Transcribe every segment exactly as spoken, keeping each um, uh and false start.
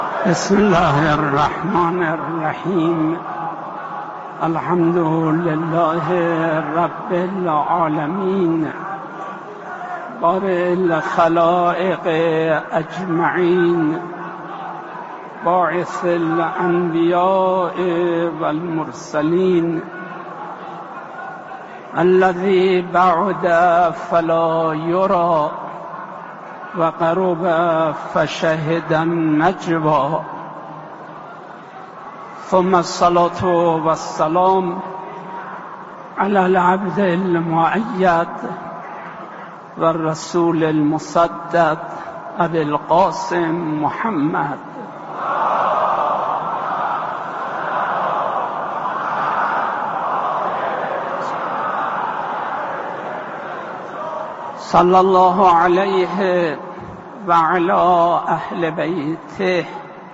بسم الله الرحمن الرحیم. الحمد لله رب العالمین بارئ الخلائق اجمعین باعث الانبیاء والمرسلین الذی بعد فلا یری و قرب فشهد النجوى ثم الصلاة والسلام على العبد المؤيد والرسول المصدق أبي القاسم محمد صلى الله عليه وعلى أهل بيته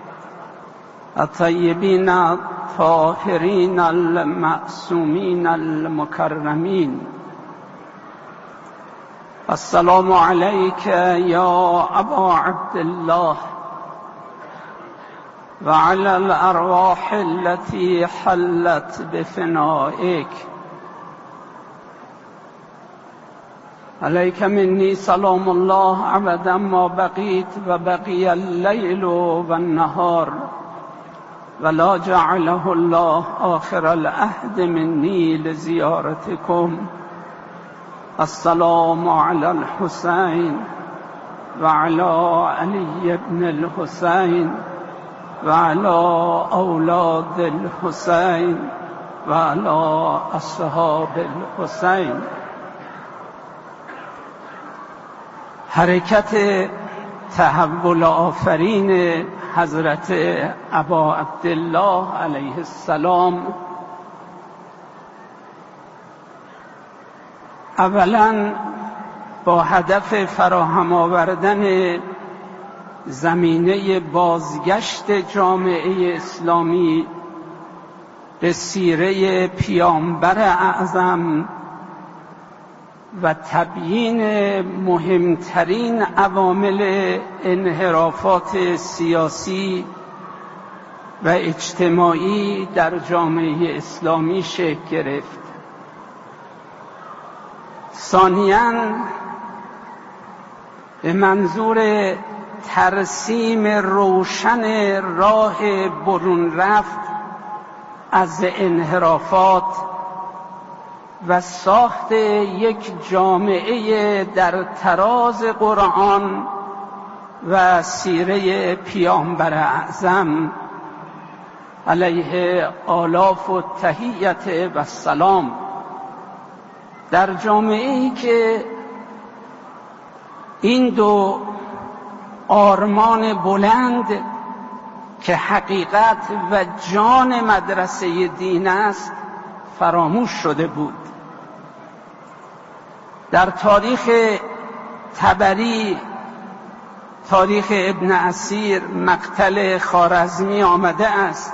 الطيبين الطاهرين المعصومين المكرمين. السلام عليك يا أبا عبد الله وعلى الأرواح التي حلت بفنائك. عليك مني سلام الله أبدا ما بقيت وبقي الليل والنهار ولا جعله الله آخر العهد مني لزيارتكم. السلام على الحسين وعلى علي بن الحسين وعلى أولاد الحسين وعلى أصحاب الحسين. حرکت تحول آفرین حضرت ابا عبدالله علیه السلام اولا با هدف فراهم آوردن زمینه بازگشت جامعه اسلامی به سیره پیامبر اعظم و تبیین مهمترین عوامل انحرافات سیاسی و اجتماعی در جامعه اسلامی شکل گرفت. ثانیاً به منظور ترسیم روشن راه برون رفت از انحرافات و ساخت یک جامعه در تراز قرآن و سیره پیامبر اعظم علیه آلاف و تحیت و سلام، در جامعه‌ای که این دو آرمان بلند که حقیقت و جان مدرسه دین است فراموش شده بود. در تاریخ طبری، تاریخ ابن اسیر، مقتل خوارزمی آمده است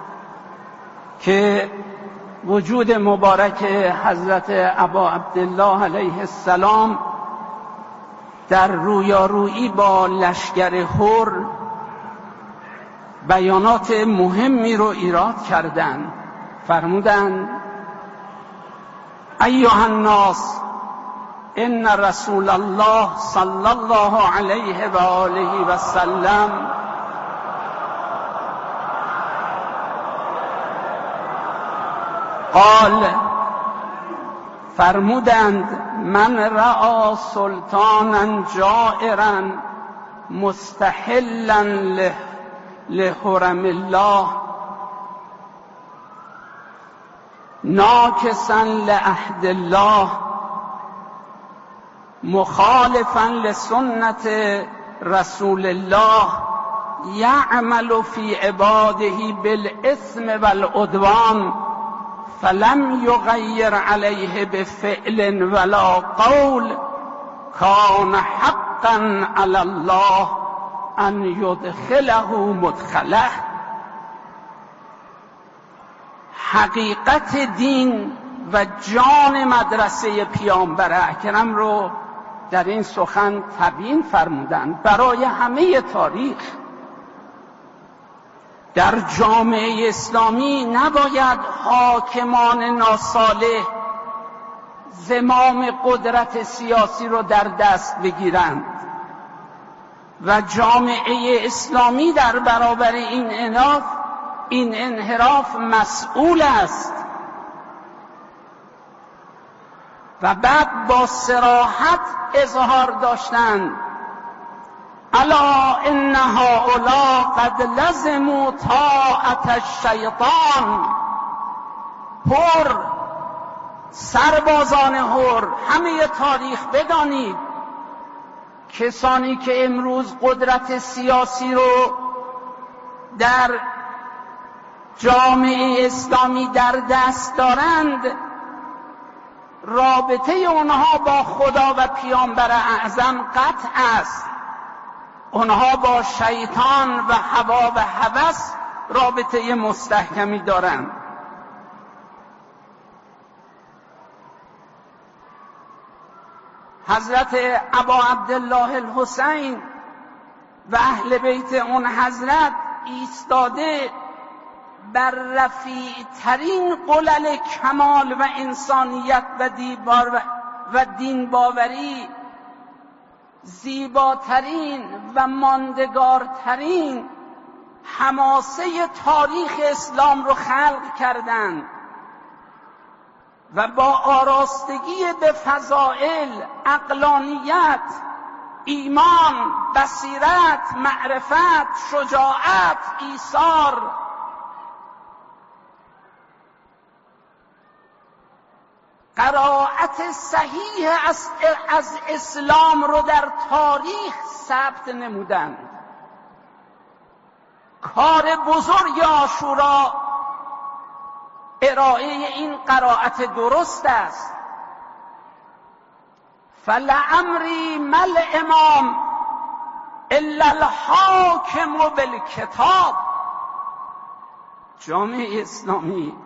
که وجود مبارک حضرت ابا عبدالله علیه السلام در رویارویی با لشکر هر بیانات مهمی رو ایراد کردند. فرمودند ایها الناس ان رسول الله صلی الله علیه و آله و سلم قال، فرمودند من رأى سلطانا جائرا مستحلا لحرم الله ناکسا لعهد الله مخالفا لسنت رسول الله یعمل فی عباده بالاثم والعدوان فلم یغیر علیه بفعل ولا قول کان حقا علی الله ان یدخله مدخله. حقیقت دین و جان مدرسه پیامبر اکرم رو در این سخن تبیین فرمودند برای همه تاریخ. در جامعه اسلامی نباید حاکمان ناصالح زمام قدرت سیاسی رو در دست بگیرند و جامعه اسلامی در برابر این انحراف این انحراف مسئول است. و بعد با صراحت اظهار داشتند الا ان هؤلاء قد لزموا طاعة الشیطان. هر سربازان هر، همه تاریخ بدانید کسانی که امروز قدرت سیاسی رو در جامعه اسلامی در دست دارند، رابطه اونها با خدا و پیامبر اعظم قطع است. اونها با شیطان و هوا و هوس رابطه مستحکمی دارند. حضرت ابا عبدالله الحسین و اهل بیت اون حضرت ایستاده بر رفیع ترین قلل کمال و انسانیت و دیبار و دین باوری، زیباترین و ماندگارترین حماسه تاریخ اسلام رو خلق کردند و با آراستگی به فضائل، عقلانیت، ایمان، بصیرت، معرفت، شجاعت، ایثار، قرائت صحیح از اسلام رو در تاریخ ثبت نمودند. کار بزرگ عاشورا ارائه این قرائت درست است. فلعمری مل امام الا الحاکم بالکتاب. جامعه اسلامی،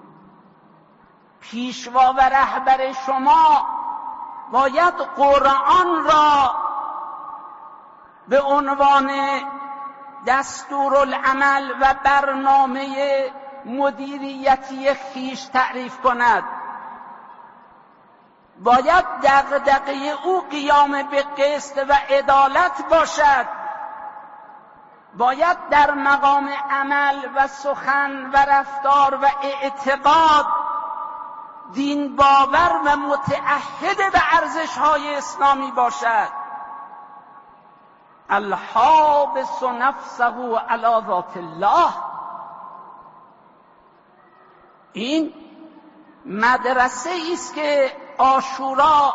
پیشوا و رهبر شما باید قرآن را به عنوان دستورالعمل و برنامه مدیریتی خیش تعریف کند. باید دغدغه او قیام به قسط و عدالت باشد. باید در مقام عمل و سخن و رفتار و اعتقاد دین باور و متعهد به ارزش‌های اسلامی باشد. الحابس نفسه علی ذات الله. این مدرسه است که عاشورا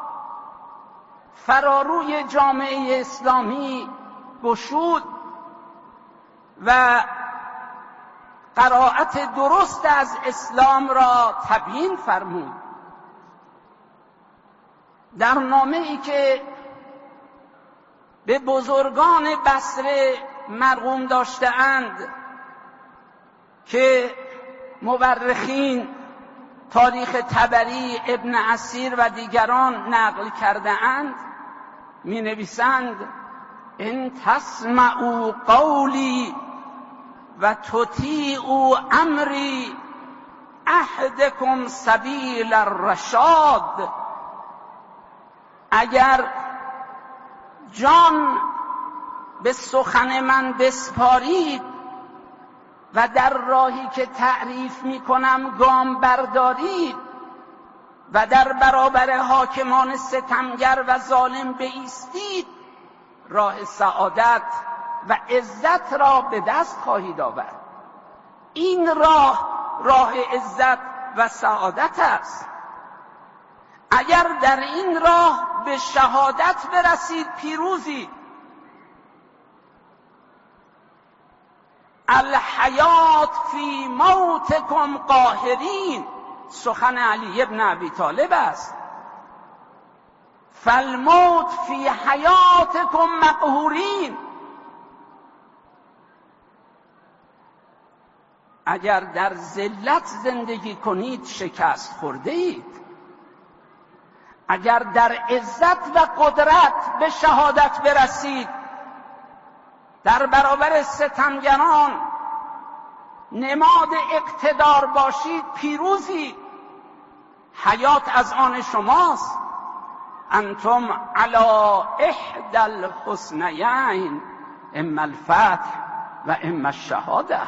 فراروی جامعه اسلامی گشود و قرائت درست از اسلام را تبیین فرمود. در نامه‌ای که به بزرگان بصره مرقوم داشته‌اند که مورخین تاریخ طبری، ابن اسیر و دیگران نقل کرده اند، می نویسند ان تسمعوا قولی و تطیعوا امری اهدکم سبیل الرشاد. اگر جان به سخن من بسپارید و در راهی که تعریف می کنم گام بردارید و در برابر حاکمان ستمگر و ظالم بایستید، راه سعادت و عزت را به دست خواهید آورد. این راه راه عزت و سعادت است. اگر در این راه به شهادت برسید پیروزید. الحیات فی موتکم قاهرین، سخن علی ابن ابی طالب است. فالموت فی حیاتکم مقهورین. اگر در ذلت زندگی کنید شکست خورده اید. اگر در عزت و قدرت به شهادت برسید، در برابر ستمگران نماد اقتدار باشید پیروزی، حیات از آن شماست. انتم علی احدى الحسنیین اما الفتح و اما الشهاده.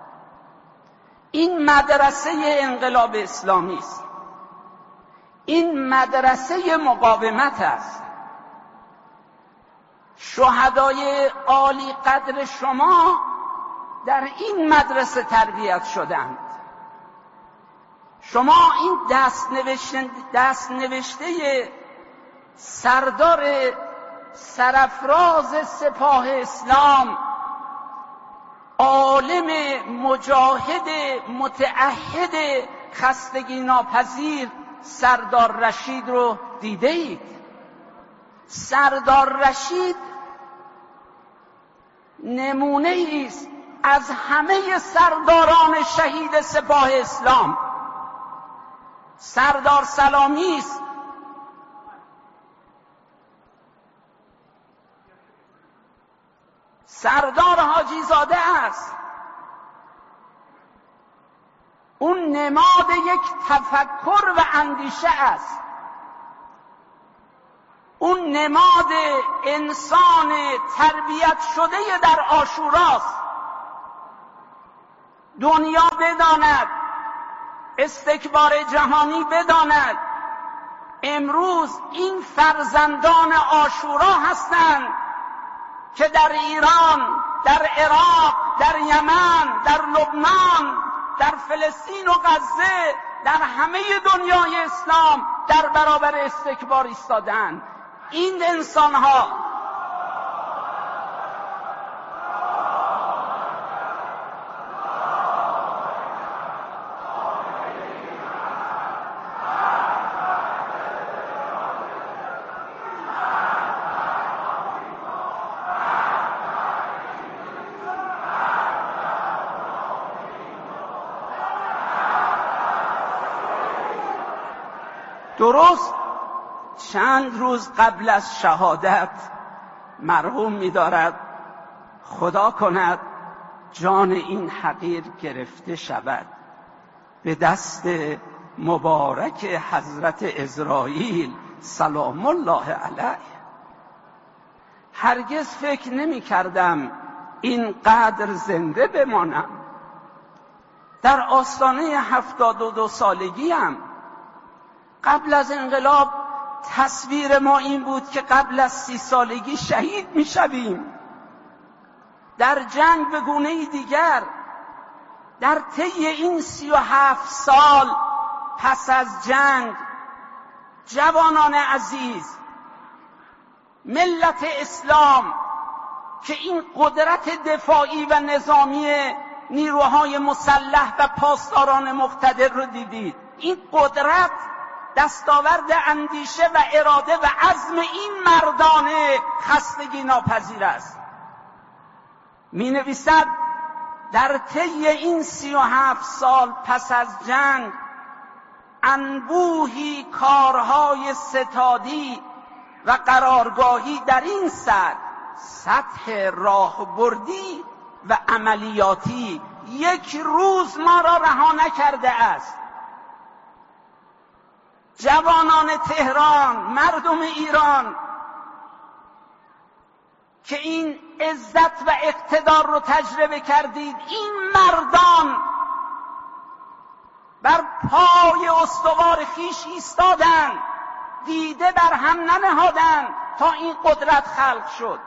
این مدرسه انقلاب اسلامی است، این مدرسه مقاومت است. شهدای عالی قدر شما در این مدرسه تربیت شدند. شما این دست نوشته, دست نوشته سردار سرافراز سپاه اسلام، عالم مجاهد متعهد خستگی ناپذیر سردار رشید رو دیده اید. سردار رشید نمونه است از همه سرداران شهید سپاه اسلام. سردار سلامی است، سردار حاجی زاده است. اون نماد یک تفکر و اندیشه است. اون نماد انسان تربیت شده در عاشوراست. دنیا بداند، استکبار جهانی بداند، امروز این فرزندان عاشورا هستند که در ایران، در عراق، در یمن، در لبنان، در فلسطین و غزه، در همه دنیای اسلام در برابر استکبار ایستادند. این انسان‌ها درست چند روز قبل از شهادت مرحوم می‌دارد خدا کند جان این حقیر گرفته شود به دست مبارک حضرت عزراییل سلام الله علیه. هرگز فکر نمی کردم اینقدر زنده بمانم. در آستانه هفتاد و دو سالگیم. قبل از انقلاب تصویر ما این بود که قبل از سی سالگی شهید می شویم. در جنگ به گونه دیگر، در طی این سی و هفت سال پس از جنگ، جوانان عزیز، ملت اسلام که این قدرت دفاعی و نظامی نیروهای مسلح و پاسداران مقتدر رو دیدید. این قدرت دستاورد اندیشه و اراده و عزم این مردان خستگی ناپذیر است. می نویسد در طی این سی و هفت سال پس از جنگ انبوهی کارهای ستادی و قرارگاهی در این سطح سطح راهبردی و عملیاتی یک روز ما را رها نکرده است. جوانان تهران، مردم ایران که این عزت و اقتدار رو تجربه کردید، این مردان بر پای استوار خویش ایستادند، دیده بر هم ننهادند تا این قدرت خلق شد.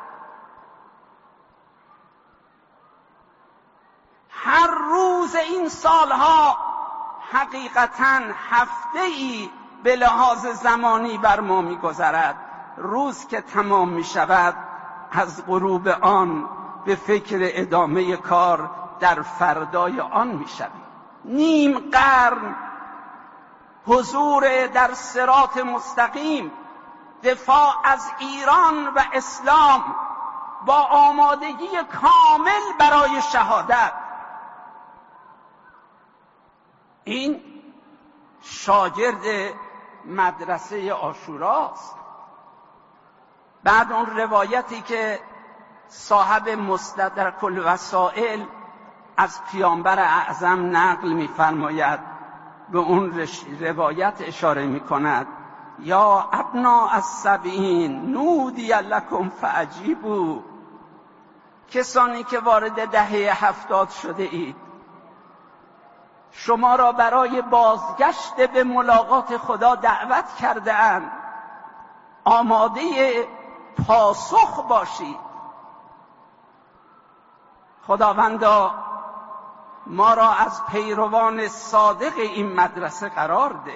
هر روز این سالها حقیقتاً هفته‌ای به لحاظ زمانی بر ما می‌گذرد. روز که تمام می‌شود از غروب آن به فکر ادامه کار در فردای آن می‌شویم. نیم قرن حضور در صراط مستقیم، دفاع از ایران و اسلام با آمادگی کامل برای شهادت. این شاگرد مدرسه عاشوراست. بعد اون روایتی که صاحب مستدرک الوسائل از پیامبر اعظم نقل می‌فرماید، به اون روایت اشاره می‌کند: یا ابناء السبعین نودی لکم فعجیبوا. کسانی که وارد دهه هفتاد شده اید، شما را برای بازگشت به ملاقات خدا دعوت کرده اند، آماده پاسخ باشید. خداوندا ما را از پیروان صادق این مدرسه قرار ده.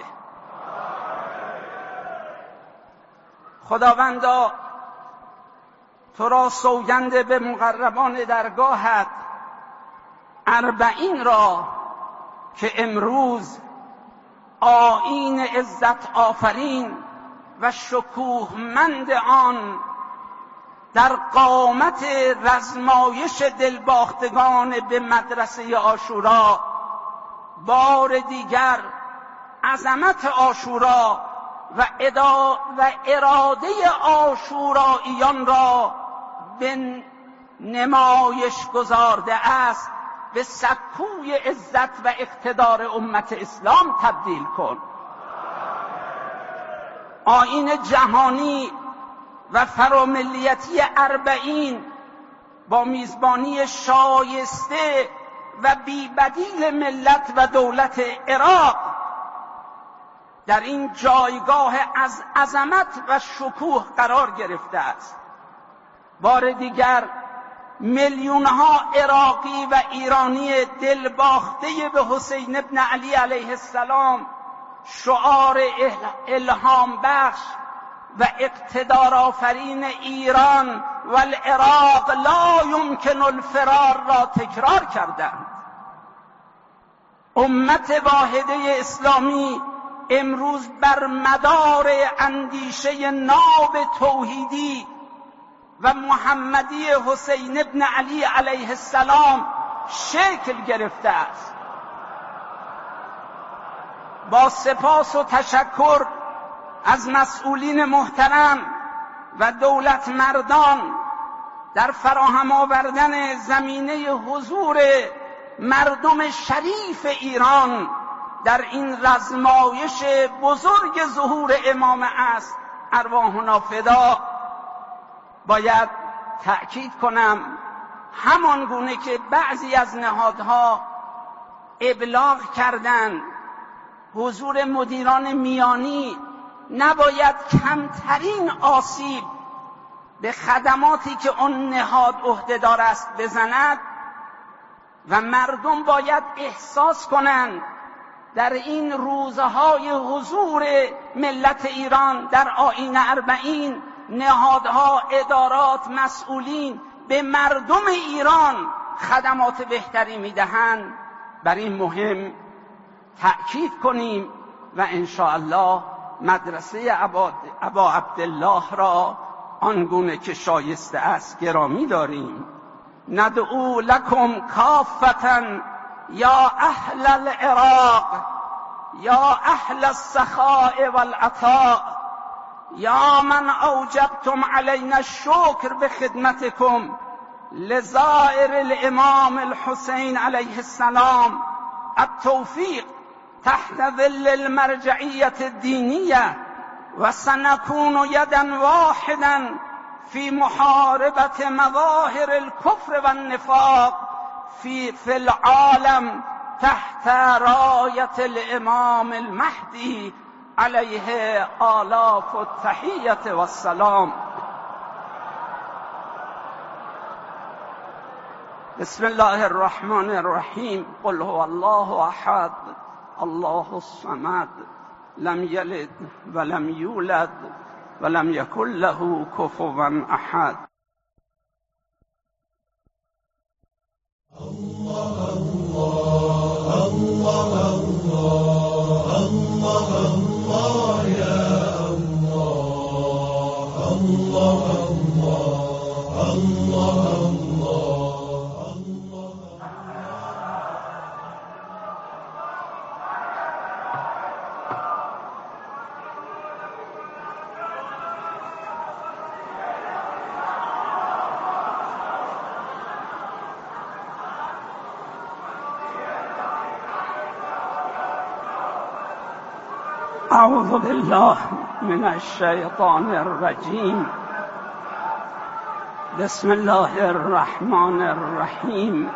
خداوندا تو را سوگند به مقربان درگاهت اربعین را که امروز آیین عزت آفرین و شکوهمند آن در قامت رزمایش دلباختگان به مدرسه عاشورا بار دیگر عظمت عاشورا و, ادا و اراده عاشوراییان را به نمایش گذارده است، به سکوی عزت و اقتدار امت اسلام تبدیل کن. آیین جهانی و فراملیتی اربعین با میزبانی شایسته و بی‌بدیل ملت و دولت عراق در این جایگاه از عظمت و شکوه قرار گرفته است. بار دیگر میلیون‌ها عراقی و ایرانی دلباخته به حسین ابن علی علیه السلام شعار الهام بخش و اقتدار آفرین ایران و العراق لا یمکن الفرار را تکرار کردند. امت واحده اسلامی امروز بر مدار اندیشه ناب توحیدی و محمدی حسین ابن علی علیه السلام شکل گرفته است. با سپاس و تشکر از مسئولین محترم و دولت مردان در فراهم آوردن زمینه حضور مردم شریف ایران در این رزمایش بزرگ ظهور امام است، ارواحنا فدا، باید تأکید کنم همان گونه که بعضی از نهادها ابلاغ کردند حضور مدیران میانی نباید کمترین آسیب به خدماتی که آن نهاد عهدهدار است بزند و مردم باید احساس کنند در این روزهای حضور ملت ایران در آیین اربعین نهادها، ادارات، مسئولین به مردم ایران خدمات بهتری میدهند. بر این مهم تأکید کنیم و انشاءالله مدرسه ابا عبدالله را آنگونه که شایسته است گرامی داریم. ندعو لکم کافتا یا اهل العراق یا اهل السخاء والعطاء یا من اوجبتم علینا الشکر بخدمتکم لزائر الامام الحسین علیه السلام التوفیق تحت ظل المرجعیت الدینیه و سنكون یدا واحدا فی محاربت مظاهر الكفر والنفاق فی فی العالم تحت رایت الامام المهدی علیه آلاف التحیت والسلام. بسم الله الرحمن الرحیم. قل هو الله احد الله الصمد لم یلد ولم یولد ولم یکن له کفوا احد. الله الله الله الله الله الله یا الله الله الله الله الله. اعوذ بالله من الشیطان الرجیم. بسم الله الرحمن الرحیم.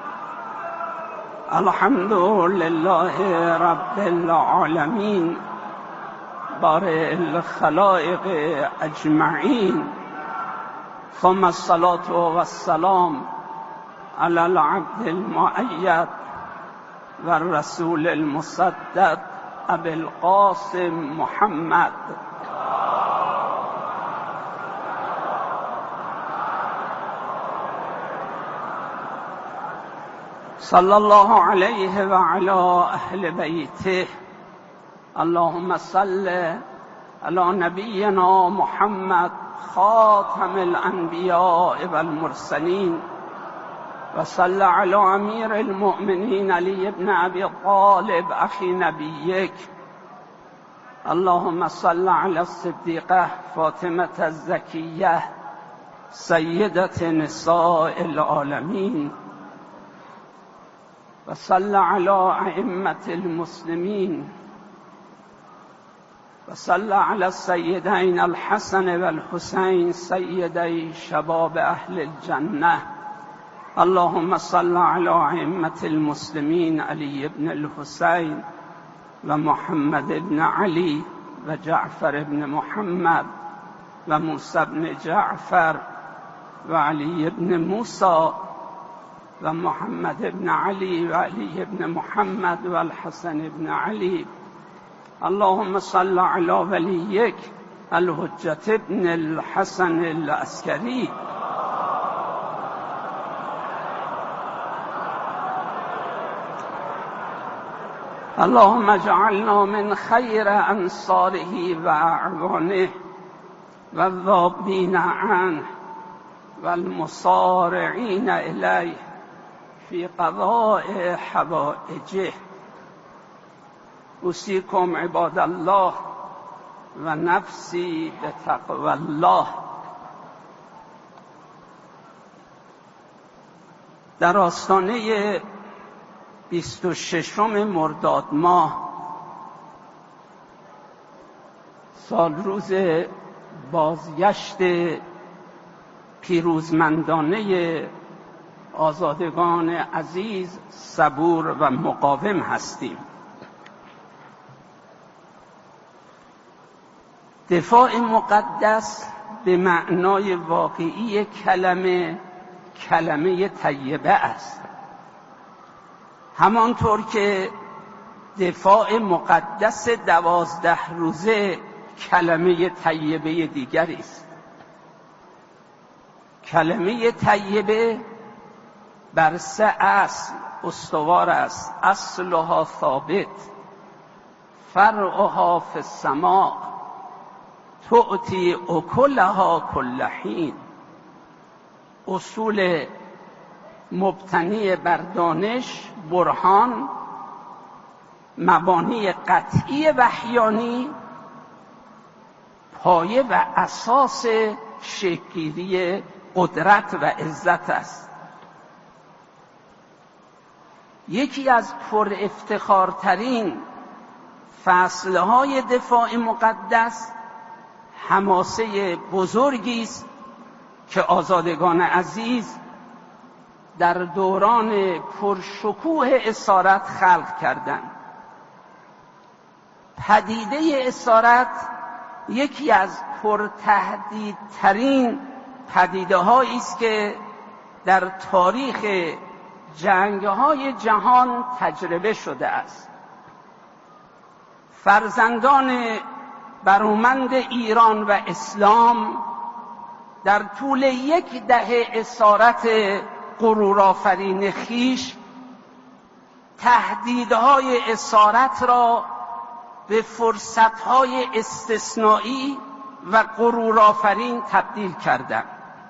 الحمد لله رب العالمین بارئ الخلائق اجمعین، ثم الصلاة والسلام علی العبد المؤید و الرسول المصدق ابی القاسم محمد. صلی الله علیه و علی اهل بیته. اللهم صل علی نبینا محمد خاتم الانبیاء والمرسلین و صل علی امیر المؤمنین علی ابن ابی طالب اخی نبیک. اللهم صل علی الصدیقه فاطمه الزکیه سیدة نساء العالمین و صل علی ائمة المسلمین و صل علی السیدین الحسن و الحسین سیدی شباب اهل الجنه. اللهم صل علی ائمة المسلمین علی ابن الحسین و محمد بن علی و جعفر بن محمد و موسی بن جعفر و علی بن موسی و محمد بن علی و علی بن محمد و الحسن بن علی. اللهم صل علی ولیک الحجة بن الحسن العسکری. اللهم اجعلنا من خیر انصاره و اعوانه و الذابین عنه و المصارعین الیه فی قضاء حوائجه. اوصیکم عباد الله و نفسی بتقوی الله. در آستانه بیست و ششم مرداد ماه، سال روز بازگشت پیروزمندانه آزادگان عزیز، صبور و مقاوم هستیم. دفاع مقدس به معنای واقعی کلمه کلمه طیبه است، همانطور که دفاع مقدس دوازده روزه کلمه طیبه دیگری است. کلمه طیبه بر سه اصل استوار است: اصلها ثابت، فرعها فی السماء، تؤتی اکلها کل حین. اصول مبتنی بر دانش، برهان، مبانی قطعی وحیانی، پایه و اساس شکل‌گیری قدرت و عزت است. یکی از پر افتخارترین فصلهای دفاع مقدس حماسه بزرگی است که آزادگان عزیز در دوران پرشکوه اسارت خلق کردند. پدیده اسارت یکی از پرتهدیدترین پدیده هایی است که در تاریخ جنگ‌های جهان تجربه شده است. فرزندان برومند ایران و اسلام در طول یک دهه اسارت غرورآفرین خویش تهدیدهای اسارت را به فرصتهای استثنایی و غرورآفرین تبدیل کردند.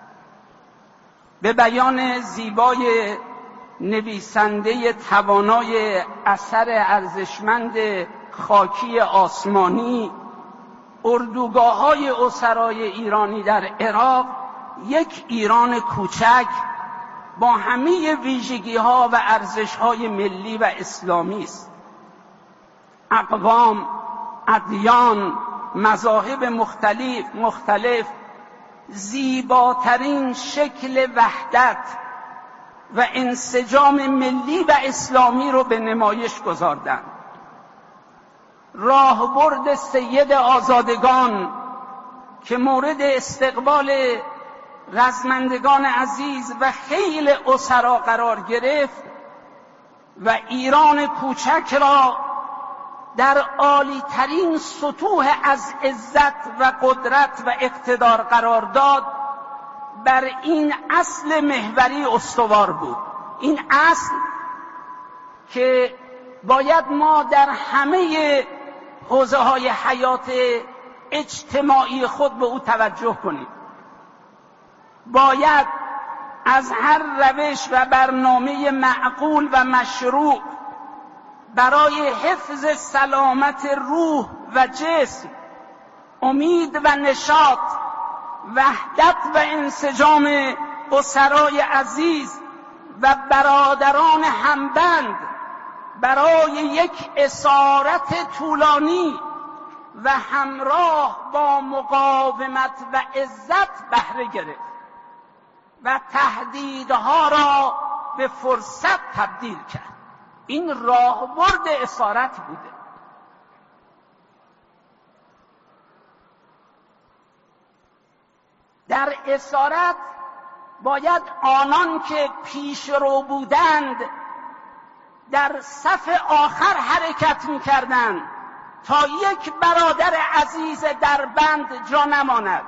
به بیان زیبای نویسنده توانای اثر ارزشمند خاکی آسمانی، اردوگاه‌های اسرای ایرانی در عراق یک ایران کوچک با همه ویژگی‌ها و ارزش‌های ملی و اسلامی است. اقوام، ادیان، مذاهب مختلف مختلف زیباترین شکل وحدت و انسجام ملی و اسلامی رو به نمایش گذاردند. راهبرد سید آزادگان که مورد استقبال رزمندگان عزیز و خیل اسرا قرار گرفت و ایران کوچک را در عالی ترین سطوح از عزت و قدرت و اقتدار قرار داد، بر این اصل محوری استوار بود. این اصل که باید ما در همه حوزه های حیات اجتماعی خود به او توجه کنیم. باید از هر روش و برنامه معقول و مشروع برای حفظ سلامت روح و جسم، امید و نشاط، وحدت و انسجام اسرای عزیز و برادران همبند برای یک اسارت طولانی و همراه با مقاومت و عزت بهره گرفت و تهدیدها را به فرصت تبدیل کرد. این راهبرد اسارت بوده. در اسارت باید آنان که پیشرو بودند در صف آخر حرکت می‌کردند تا یک برادر عزیز در بند جا نماند.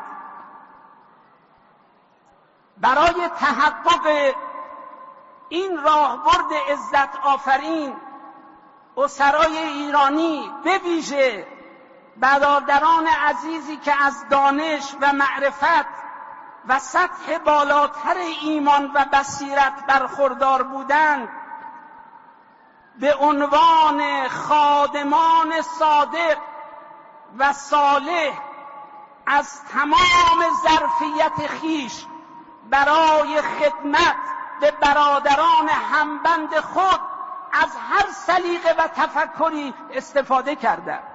برای تحقق این راهبرد عزت آفرین، اسرای ایرانی به ویژه برادران عزیزی که از دانش و معرفت و سطح بالاتر ایمان و بصیرت برخوردار بودند، به عنوان خادمان صادق و صالح از تمام ظرفیت خیش برای خدمت به برادران همبند خود از هر سلیقه و تفکری استفاده کردند.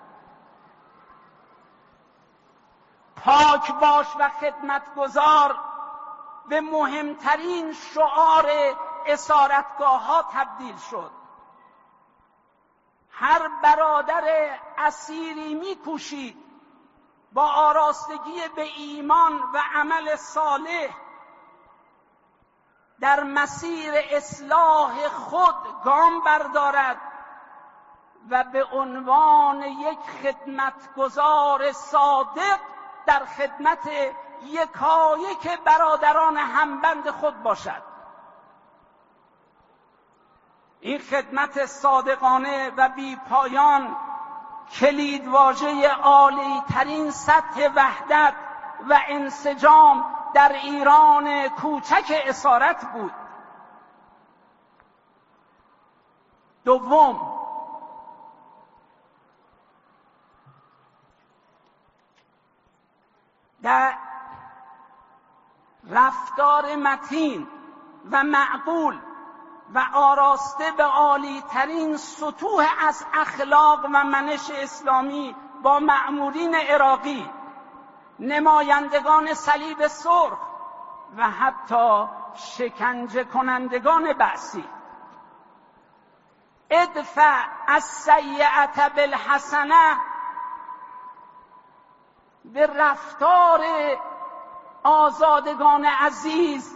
پاک باش و خدمتگزار به مهمترین شعار اسارتگاه ها تبدیل شد. هر برادر اسیری می‌کوشید با آراستگی به ایمان و عمل صالح در مسیر اصلاح خود گام بردارد و به عنوان یک خدمتگزار صادق در خدمت یکایک برادران همبند خود باشد. این خدمت صادقانه و بی پایان کلیدواژه عالی ترین سطح وحدت و انسجام در ایران کوچک اسارت بود. دوم، در رفتار متین و معقول و آراسته به عالی ترین سطوح از اخلاق و منش اسلامی با مأمورین عراقی، نمایندگان صلیب سرخ و حتی شکنجه کنندگان بعثی. ادفع السیئة بالحسنه، به رفتار آزادگان عزیز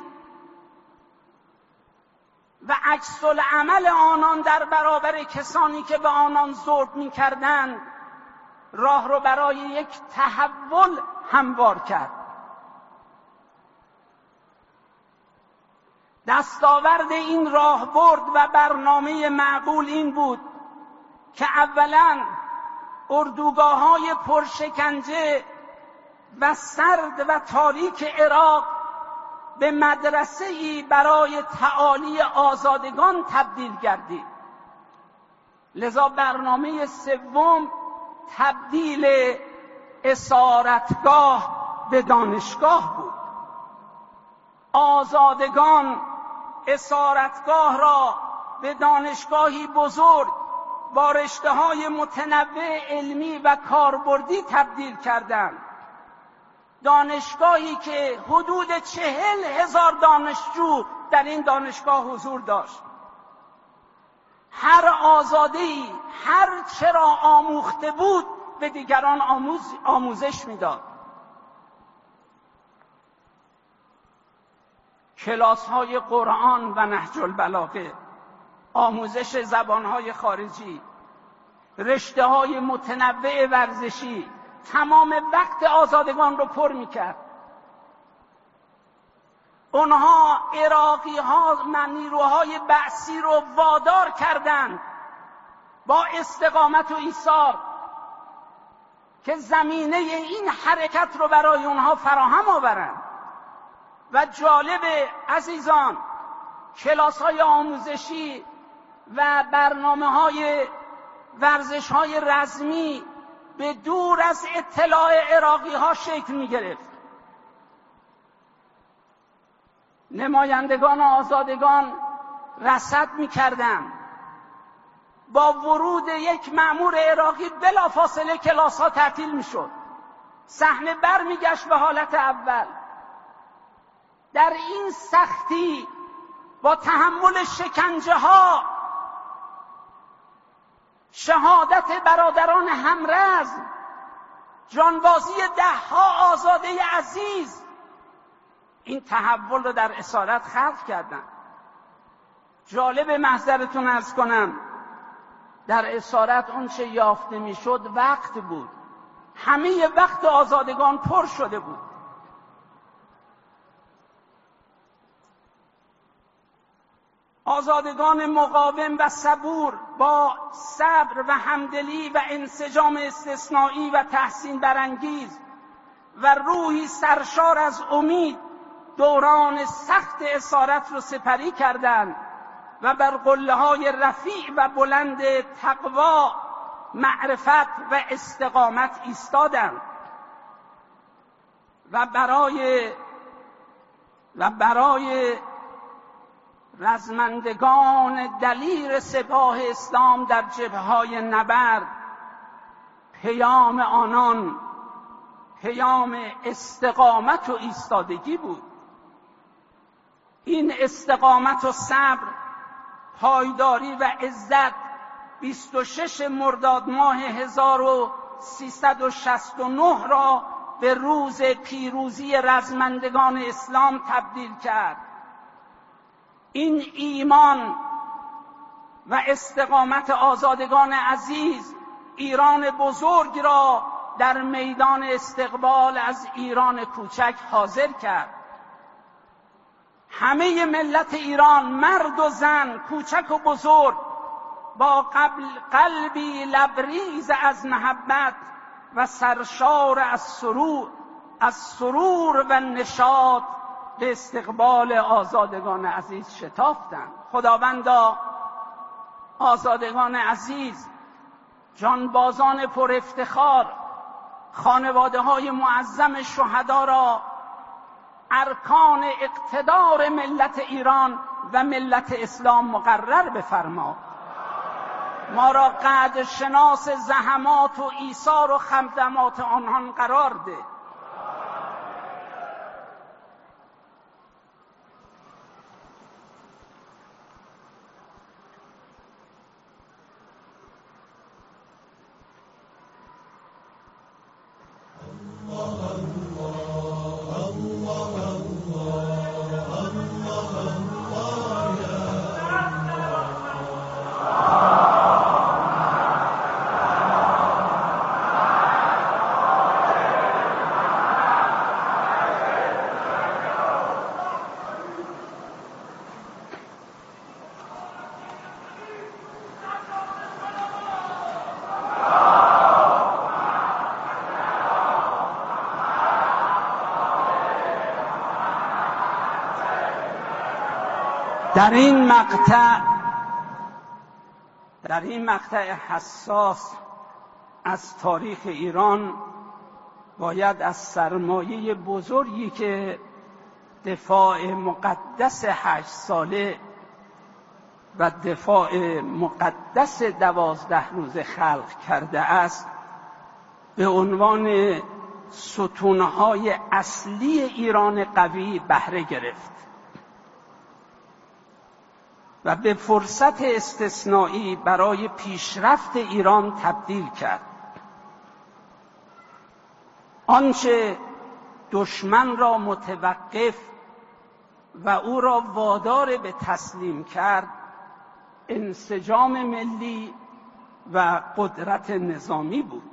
و عکس العمل آنان در برابر کسانی که به آنان ظلم می‌کردند راه رو برای یک تحول هموار کرد. دستاورد این راهبرد و برنامه معقول این بود که اولاً اردوگاه‌های پرشکنجه و سرد و تاریک عراق به مدرسه‌ای برای تعالی آزادگان تبدیل گردید. لذا برنامه سوم تبدیل اسارتگاه به دانشگاه بود. آزادگان اسارتگاه را به دانشگاهی بزرگ با رشته‌های متنوع علمی و کاربردی تبدیل کردند. دانشگاهی که حدود چهل هزار دانشجو در این دانشگاه حضور داشت. هر آزاده‌ای هر چرا آموخته بود به دیگران آموز آموزش میداد. کلاس‌های قرآن و نهج البلاغه، آموزش زبان‌های خارجی، رشته‌های متنوع ورزشی تمام وقت آزادگان رو پر می‌کرد. اونها عراقی‌ها نیروهای بعثی رو وادار کردند با استقامت و ایثار که زمینه این حرکت رو برای اونها فراهم آورند. و جالب عزیزان، کلاس‌های آموزشی و برنامه‌های ورزش‌های رزمی به دور از اطلاع عراقی‌ها شکل می‌گرفت. نمایندگان آزادگان رصد می‌کردند. با ورود یک مأمور عراقی بلافاصله کلاس‌ها تعطیل می‌شد. صحنه برمیگشت به حالت اول. در این سختی با تحمل شکنجه‌ها، شهادت برادران همرزم، جانبازی ده‌ها آزاده عزیز، این تحول رو در اسارت خلق کردن. جالب محضرتون عرض کنم، در اسارت اون چه یافته میشد وقت بود. همه وقت آزادگان پر شده بود. آزادگان مقاوم و صبور با صبر و همدلی و انسجام استثنایی و تحسین برانگیز و روحی سرشار از امید دوران سخت اسارت رو سپری کردند و بر قله‌های رفیع و بلند تقوا، معرفت و استقامت ایستادند و برای و برای رزمندگان دلیر سپاه اسلام در جبهه‌های نبرد پیام آنان پیام استقامت و ایستادگی بود. این استقامت و صبر، پایداری و عزت بیست و شش مرداد ماه هزار و سیصد و شصت و نه را به روز پیروزی رزمندگان اسلام تبدیل کرد. این ایمان و استقامت آزادگان عزیز ایران بزرگ را در میدان استقبال از ایران کوچک حاضر کرد. همه ملت ایران، مرد و زن، کوچک و بزرگ، با قبل قلبی لبریز از محبت و سرشار از سرور از سرور و نشاط به استقبال آزادگان عزیز شتافتند. خداوندا آزادگان عزیز، جانبازان پر افتخار، خانواده های معظم شهدا را ارکان اقتدار ملت ایران و ملت اسلام مقرر بفرما. ما را قدر شناس زحمات و ایثار و خدمات آنان قرار ده. در این مقطع در این مقطع حساس از تاریخ ایران باید از سرمایه بزرگی که دفاع مقدس هشت ساله و دفاع مقدس دوازده روز خلق کرده است به عنوان ستونهای اصلی ایران قوی بهره گرفت و به فرصت استثنایی برای پیشرفت ایران تبدیل کرد. آنچه دشمن را متوقف و او را وادار به تسلیم کرد انسجام ملی و قدرت نظامی بود.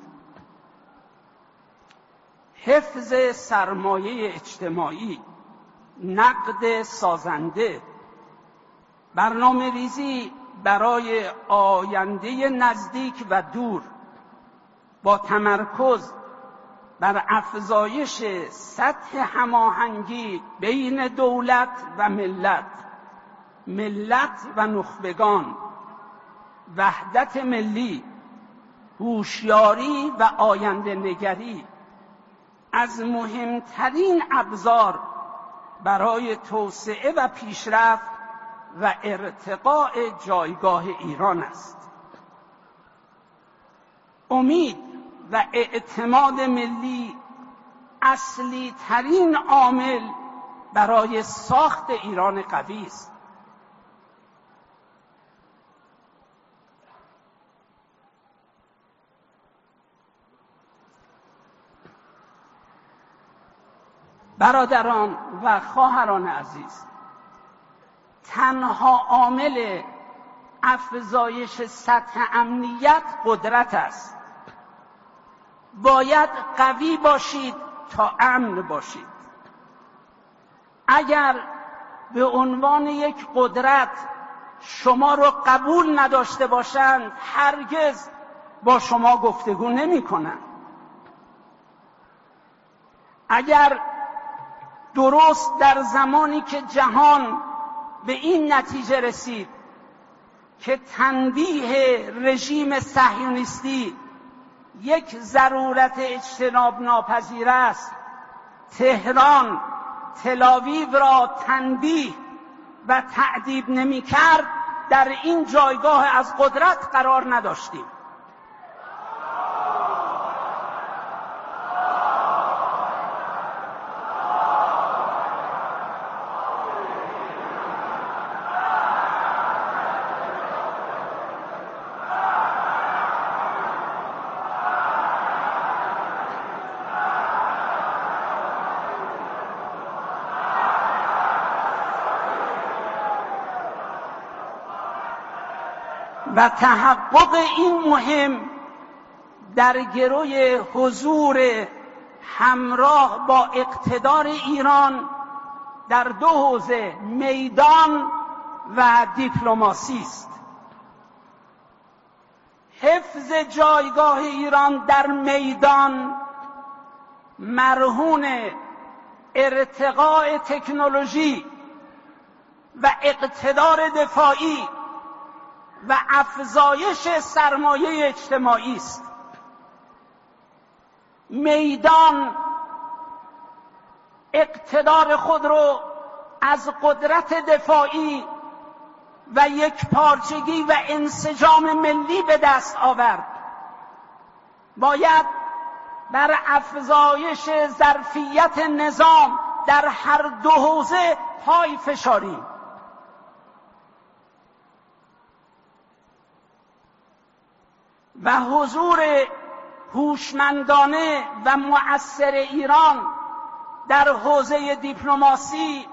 حفظ سرمایه اجتماعی، نقد سازنده، برنامه ریزی برای آینده نزدیک و دور با تمرکز بر افزایش سطح هماهنگی بین دولت و ملت، ملت و نخبگان، وحدت ملی، هوشیاری و آینده نگری از مهمترین ابزار برای توسعه و پیشرفت و ارتقاء جایگاه ایران است. امید و اعتماد ملی اصلی ترین عامل برای ساخت ایران قوی است. برادران و خواهران عزیز، تنها عامل افزایش سطح امنیت قدرت است. باید قوی باشید تا امن باشید. اگر به عنوان یک قدرت شما رو قبول نداشته باشند هرگز با شما گفتگو نمی کنند. اگر درست در زمانی که جهان به این نتیجه رسید که تنبیه رژیم صهیونیستی یک ضرورت اجتناب ناپذیر است، تهران تل‌آویو را تنبیه و تأدیب نمی کرد، در این جایگاه از قدرت قرار نداشتیم. و تحقق این مهم در گروی حضور همراه با اقتدار ایران در دو حوزه، میدان و دیپلماسی است. حفظ جایگاه ایران در میدان مرهون ارتقاء تکنولوژی و اقتدار دفاعی و افزایش سرمایه اجتماعی است. میدان اقتدار خود را از قدرت دفاعی و یکپارچگی و انسجام ملی به دست آورد. باید بر افزایش ظرفیت نظام در هر دو حوزه پای فشاریم. و حضور هوشمندانه و مؤثر ایران در حوزه دیپلماسی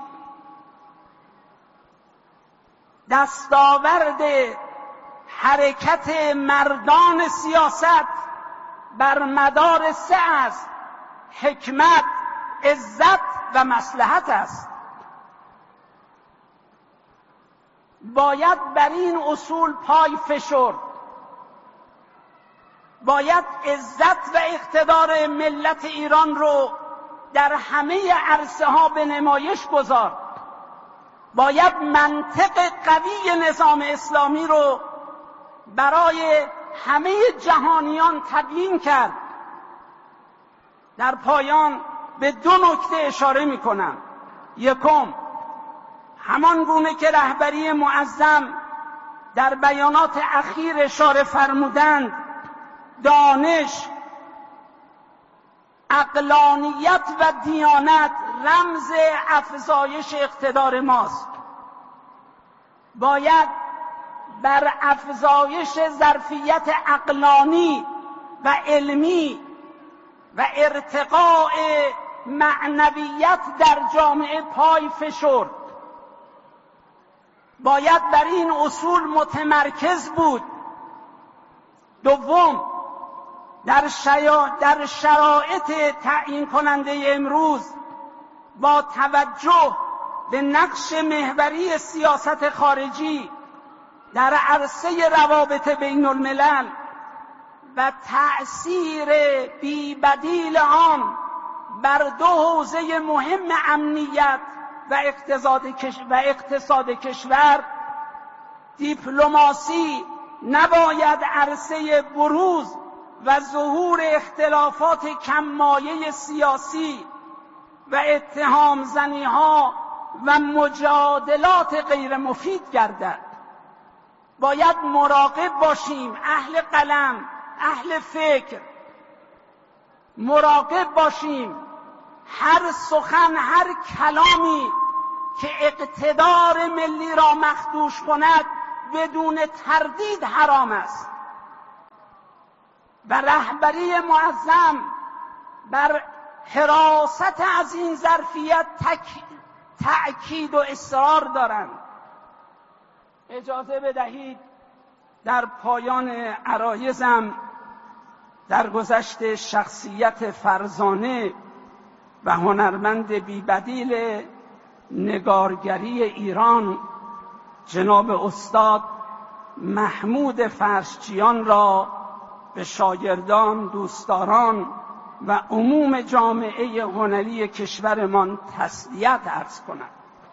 دستاورد حرکت مردان سیاست بر مدار سه است: حکمت، عزت و مصلحت است. باید بر این اصول پای فشرد. باید عزت و اقتدار ملت ایران رو در همه عرصه ها به نمایش گذارد. باید منطق قوی نظام اسلامی رو برای همه جهانیان تبیین کرد. در پایان به دو نکته اشاره می کنم. یکم، همان گونه که رهبری معظم در بیانات اخیر اشاره فرمودند دانش، عقلانیت و دیانت رمز افزایش اقتدار ماست. باید بر افزایش ظرفیت عقلانی و علمی و ارتقاء معنویت در جامعه پای فشرد. باید بر این اصول متمرکز بود. دوم، در, شیا... در شرایط تعیین کننده امروز با توجه به نقش محوری سیاست خارجی در عرصه روابط بین الملل و تأثیر بی‌بدیل آن بر دو حوزه مهم امنیت و اقتصاد و اقتصاد کشور، دیپلماسی نباید عرصه بروز و ظهور اختلافات کم‌مایه سیاسی و اتهام زنی‌ها و مجادلات غیر مفید گردد. باید مراقب باشیم، اهل قلم، اهل فکر، مراقب باشیم هر سخن، هر کلامی که اقتدار ملی را مخدوش کند بدون تردید حرام است و رهبری معظم بر حراست از این ظرفیت تک... تأکید و اصرار دارند. اجازه بدهید در پایان عرایزم در گذشت شخصیت فرزانه و هنرمند بی‌بدیل نگارگری ایران جناب استاد محمود فرشچیان را به شاگردان، دوستداران و عموم جامعه هنری کشورمان تسلیت عرض کنم.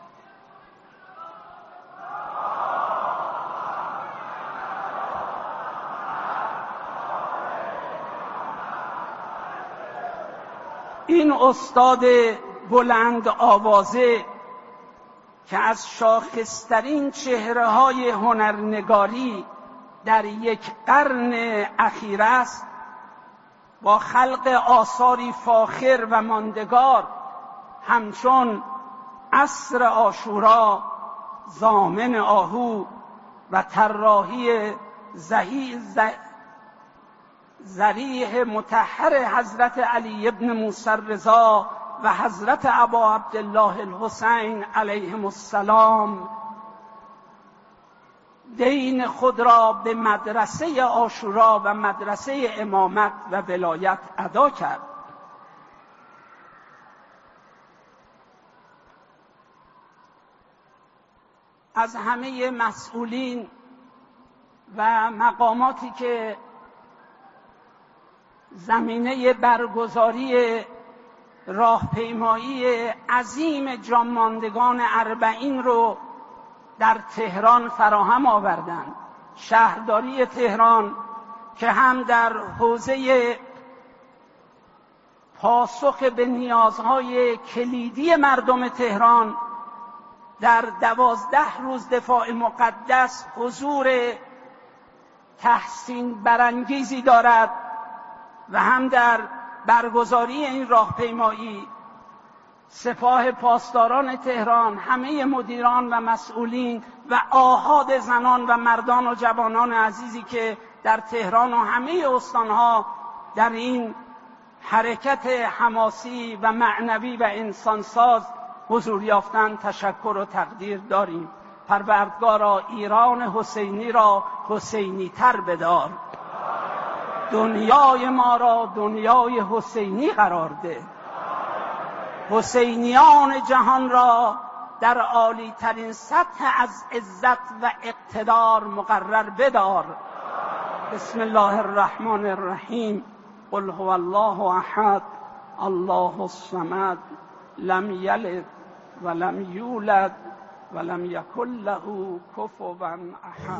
این استاد بلند آوازه که از شاخصترین چهره‌های هنرنگاری در یک قرن اخیر است، با خلق آثاری فاخر و ماندگار همچون عصر عاشورا، ضامن آهو و طراحی زهی ذریح مطهر حضرت علی ابن موسی رضا و حضرت ابا عبدالله الحسین علیهم السلام دین خود را به مدرسه عاشورا و مدرسه امامت و ولایت ادا کرد. از همه مسئولین و مقاماتی که زمینه برگزاری راهپیمایی عظیم جانماندگان اربعین رو در تهران فراهم آوردند، شهرداری تهران که هم در حوزه پاسخ به نیازهای کلیدی مردم تهران در دوازده روز دفاع مقدس حضور تحسین برانگیزی دارد و هم در برگزاری این راهپیمایی سپاه پاسداران تهران، همه مدیران و مسئولین و آحاد زنان و مردان و جوانان عزیزی که در تهران و همه استانها در این حرکت حماسی و معنوی و انسانساز حضور یافتند تشکر و تقدیر داریم. پروردگارا ایران حسینی را حسینی تر بدار، دنیای ما را دنیای حسینی قرار ده، حسینیان جهان را در عالی ترین سطح از عزت و اقتدار مقرر بدار. بسم الله الرحمن الرحیم. قل هو الله احد الله الصمد لم یلد ولم یولد ولم یکن له کفوا احد.